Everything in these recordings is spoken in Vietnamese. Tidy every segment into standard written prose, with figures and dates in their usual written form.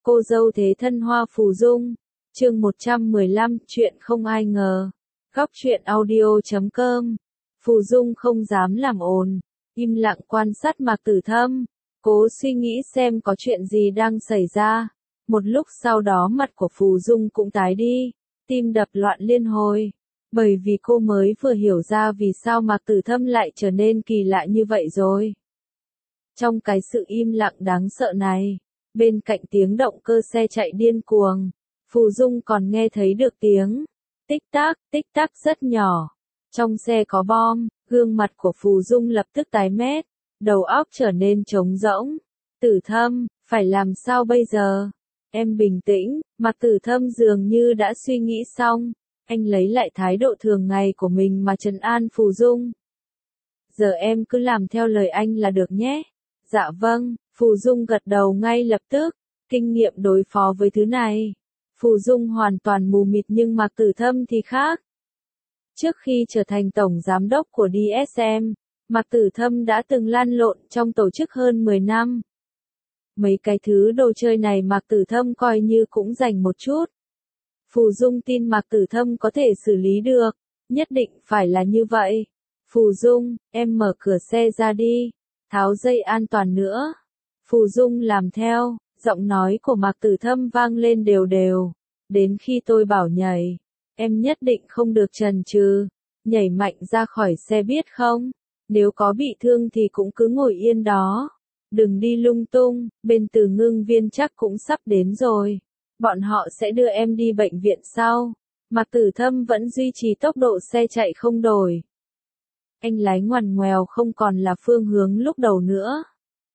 Cô dâu thế thân Hoa Phù Dung, chương 115, chuyện không ai ngờ. Góc truyện audio.com. Phù Dung không dám làm ồn, im lặng quan sát Mạc Tử Thâm, cố suy nghĩ xem có chuyện gì đang xảy ra. Một lúc sau đó mặt của Phù Dung cũng tái đi, tim đập loạn liên hồi, bởi vì cô mới vừa hiểu ra vì sao Mạc Tử Thâm lại trở nên kỳ lạ như vậy rồi. Trong cái sự im lặng đáng sợ này, bên cạnh tiếng động cơ xe chạy điên cuồng, Phù Dung còn nghe thấy được tiếng tích tắc rất nhỏ. Trong xe có bom, gương mặt của Phù Dung lập tức tái mét, đầu óc trở nên trống rỗng. Tử Thâm, phải làm sao bây giờ? Em bình tĩnh, Mạc Tử Thâm dường như đã suy nghĩ xong, anh lấy lại thái độ thường ngày của mình mà trấn an Phù Dung. Giờ em cứ làm theo lời anh là được nhé. Dạ vâng, Phù Dung gật đầu ngay lập tức, kinh nghiệm đối phó với thứ này. Phù Dung hoàn toàn mù mịt nhưng Mạc Tử Thâm thì khác. Trước khi trở thành tổng giám đốc của DSM, Mạc Tử Thâm đã từng lăn lộn trong tổ chức hơn 10 năm. Mấy cái thứ đồ chơi này Mạc Tử Thâm coi như cũng rành một chút. Phù Dung tin Mạc Tử Thâm có thể xử lý được, nhất định phải là như vậy. Phù Dung, em mở cửa xe ra đi, tháo dây an toàn nữa. Phù Dung làm theo, giọng nói của Mạc Tử Thâm vang lên đều đều. Đến khi tôi bảo nhảy, em nhất định không được chần chừ, nhảy mạnh ra khỏi xe biết không? Nếu có bị thương thì cũng cứ ngồi yên đó. Đừng đi lung tung, bên Từ Ngưng Viên chắc cũng sắp đến rồi. Bọn họ sẽ đưa em đi bệnh viện sau. Mạc Tử Thâm vẫn duy trì tốc độ xe chạy không đổi. Anh lái ngoằn ngoèo không còn là phương hướng lúc đầu nữa.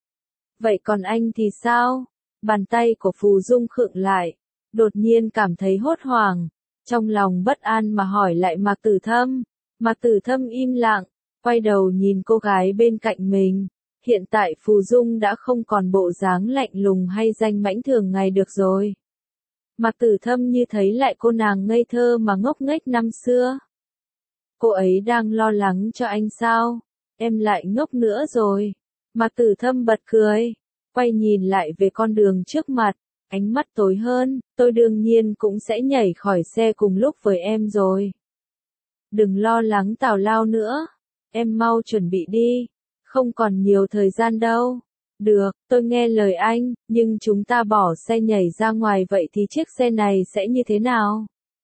Vậy còn anh thì sao? Bàn tay của Phù Dung khựng lại, đột nhiên cảm thấy hốt hoảng, trong lòng bất an mà hỏi lại Mạc Tử Thâm. Mạc Tử Thâm im lặng, quay đầu nhìn cô gái bên cạnh mình. Hiện tại Phù Dung đã không còn bộ dáng lạnh lùng hay danh mãnh thường ngày được rồi. Mạc Tử Thâm như thấy lại cô nàng ngây thơ mà ngốc nghếch năm xưa. Cô ấy đang lo lắng cho anh sao? Em lại ngốc nữa rồi. Mạc Tử Thâm bật cười, quay nhìn lại về con đường trước mặt, ánh mắt tối hơn, tôi đương nhiên cũng sẽ nhảy khỏi xe cùng lúc với em rồi. Đừng lo lắng tào lao nữa, em mau chuẩn bị đi, không còn nhiều thời gian đâu. Được, tôi nghe lời anh, nhưng chúng ta bỏ xe nhảy ra ngoài vậy thì chiếc xe này sẽ như thế nào?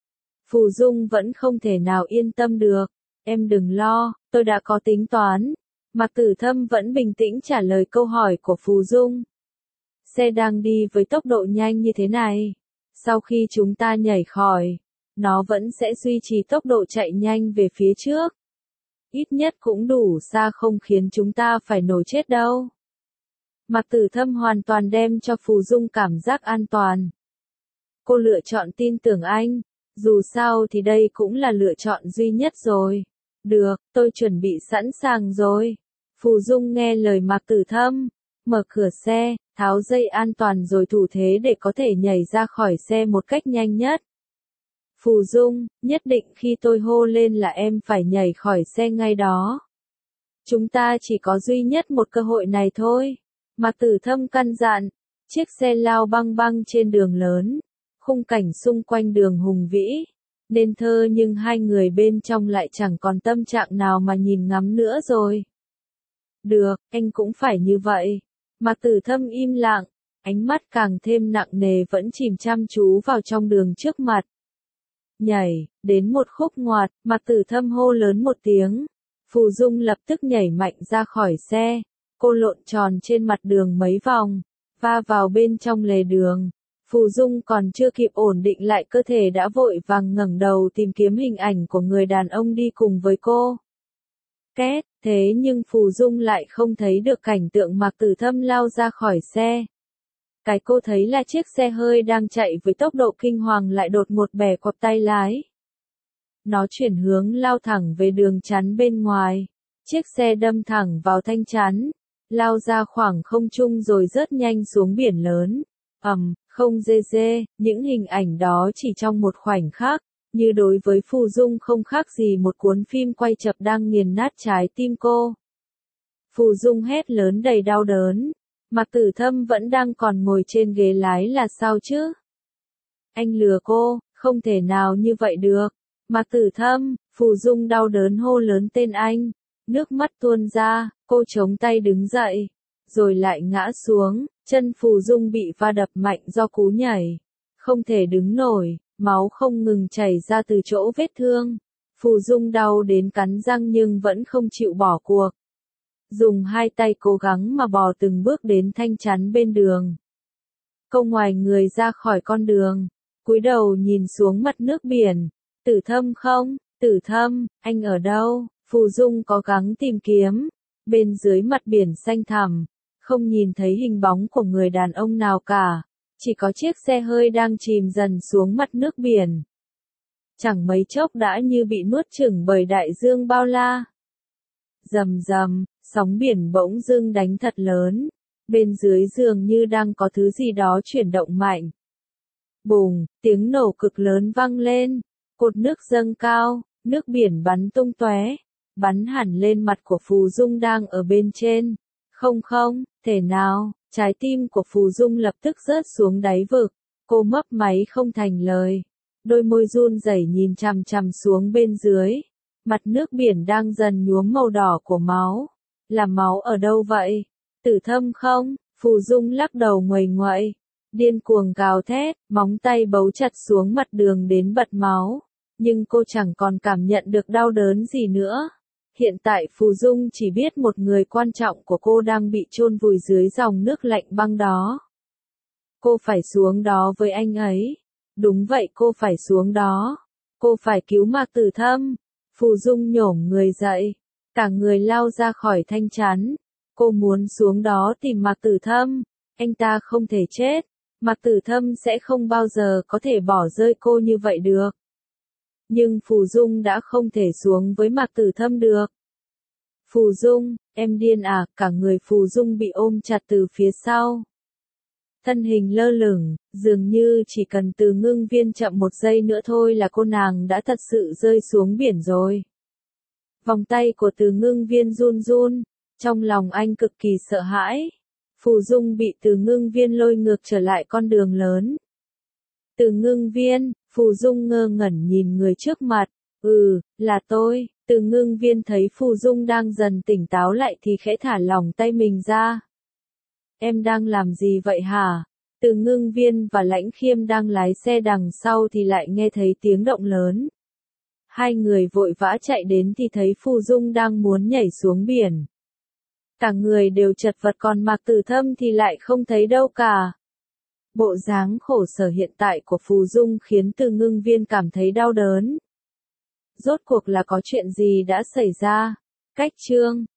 Phù Dung vẫn không thể nào yên tâm được. Em đừng lo, tôi đã có tính toán. Mạc Tử Thâm vẫn bình tĩnh trả lời câu hỏi của Phù Dung. Xe đang đi với tốc độ nhanh như thế này. Sau khi chúng ta nhảy khỏi, nó vẫn sẽ duy trì tốc độ chạy nhanh về phía trước. Ít nhất cũng đủ xa không khiến chúng ta phải nổ chết đâu. Mạc Tử Thâm hoàn toàn đem cho Phù Dung cảm giác an toàn. Cô lựa chọn tin tưởng anh, dù sao thì đây cũng là lựa chọn duy nhất rồi. Được, tôi chuẩn bị sẵn sàng rồi. Phù Dung nghe lời Mạc Tử Thâm, mở cửa xe, tháo dây an toàn rồi thủ thế để có thể nhảy ra khỏi xe một cách nhanh nhất. Phù Dung, nhất định khi tôi hô lên là em phải nhảy khỏi xe ngay đó. Chúng ta chỉ có duy nhất một cơ hội này thôi. Mạc Tử Thâm căn dặn, chiếc xe lao băng băng trên đường lớn, khung cảnh xung quanh đường hùng vĩ, nên thơ nhưng hai người bên trong lại chẳng còn tâm trạng nào mà nhìn ngắm nữa rồi. Được, anh cũng phải như vậy. Mạc Tử Thâm im lặng, ánh mắt càng thêm nặng nề vẫn chìm chăm chú vào trong đường trước mặt. Nhảy, đến một khúc ngoặt, Mạc Tử Thâm hô lớn một tiếng. Phù Dung lập tức nhảy mạnh ra khỏi xe. Cô lộn tròn trên mặt đường mấy vòng, va vào bên trong lề đường. Phù Dung còn chưa kịp ổn định lại cơ thể đã vội vàng ngẩng đầu tìm kiếm hình ảnh của người đàn ông đi cùng với cô. Két, thế nhưng Phù Dung lại không thấy được cảnh tượng Mạc Tử Thâm lao ra khỏi xe. Cái cô thấy là chiếc xe hơi đang chạy với tốc độ kinh hoàng lại đột ngột bẻ quặp tay lái. Nó chuyển hướng lao thẳng về đường chắn bên ngoài. Chiếc xe đâm thẳng vào thanh chắn, lao ra khoảng không trung rồi rớt nhanh xuống biển lớn. Không dê, những hình ảnh đó chỉ trong một khoảnh khắc, như đối với Phù Dung không khác gì một cuốn phim quay chậm đang nghiền nát trái tim cô. Phù Dung hét lớn đầy đau đớn, Mạc Tử Thâm vẫn đang còn ngồi trên ghế lái là sao chứ? Anh lừa cô, không thể nào như vậy được. Mạc Tử Thâm, Phù Dung đau đớn hô lớn tên anh. Nước mắt tuôn ra, cô chống tay đứng dậy. Rồi lại ngã xuống, chân Phù Dung bị va đập mạnh do cú nhảy. Không thể đứng nổi, máu không ngừng chảy ra từ chỗ vết thương. Phù Dung đau đến cắn răng nhưng vẫn không chịu bỏ cuộc. Dùng hai tay cố gắng mà bò từng bước đến thanh chắn bên đường. Cô ngoài người ra khỏi con đường, cúi đầu nhìn xuống mặt nước biển. Tử Thâm không? Tử Thâm, anh ở đâu? Phù Dung cố gắng tìm kiếm. Bên dưới mặt biển xanh thẳm, không nhìn thấy hình bóng của người đàn ông nào cả. Chỉ có chiếc xe hơi đang chìm dần xuống mặt nước biển. Chẳng mấy chốc đã như bị nuốt chửng bởi đại dương bao la. Rầm rầm, sóng biển bỗng dưng đánh thật lớn. Bên dưới dường như đang có thứ gì đó chuyển động mạnh. Bùng, tiếng nổ cực lớn vang lên. Cột nước dâng cao, nước biển bắn tung tóe, bắn hẳn lên mặt của Phù Dung đang ở bên trên. Không, thể nào, trái tim của Phù Dung lập tức rớt xuống đáy vực. Cô mấp máy không thành lời. Đôi môi run rẩy nhìn chằm chằm xuống bên dưới. Mặt nước biển đang dần nhuốm màu đỏ của máu. Là máu ở đâu vậy? Tử Thâm không? Phù Dung lắc đầu nguầy nguậy. Điên cuồng gào thét, móng tay bấu chặt xuống mặt đường đến bật máu. Nhưng cô chẳng còn cảm nhận được đau đớn gì nữa. Hiện tại Phù Dung chỉ biết một người quan trọng của cô đang bị chôn vùi dưới dòng nước lạnh băng đó. Cô phải xuống đó với anh ấy. Đúng vậy, cô phải xuống đó. Cô phải cứu Mạc Tử Thâm. Phù Dung nhổm người dậy. Cả người lao ra khỏi thanh chắn. Cô muốn xuống đó tìm Mạc Tử Thâm. Anh ta không thể chết. Mạc Tử Thâm sẽ không bao giờ có thể bỏ rơi cô như vậy được. Nhưng Phù Dung đã không thể xuống với Mạc Tử Thâm được. Phù Dung, em điên à? Cả người Phù Dung bị ôm chặt từ phía sau. Thân hình lơ lửng, dường như chỉ cần Từ Ngưng Viên chậm một giây nữa thôi là cô nàng đã thật sự rơi xuống biển rồi. Vòng tay của Từ Ngưng Viên run run, trong lòng anh cực kỳ sợ hãi. Phù Dung bị Từ Ngưng Viên lôi ngược trở lại con đường lớn. Từ Ngưng Viên, Phù Dung ngơ ngẩn nhìn người trước mặt. Là tôi. Từ Ngưng Viên thấy Phù Dung đang dần tỉnh táo lại thì khẽ thả lỏng tay mình ra. Em đang làm gì vậy hả? Từ Ngưng Viên và Lãnh Khiêm đang lái xe đằng sau thì lại nghe thấy tiếng động lớn. Hai người vội vã chạy đến thì thấy Phù Dung đang muốn nhảy xuống biển. Cả người đều chật vật, còn Mạc Tử Thâm thì lại không thấy đâu cả. Bộ dáng khổ sở hiện tại của Phù Dung khiến Từ Ngưng Viên cảm thấy đau đớn. Rốt cuộc là có chuyện gì đã xảy ra? Cách chương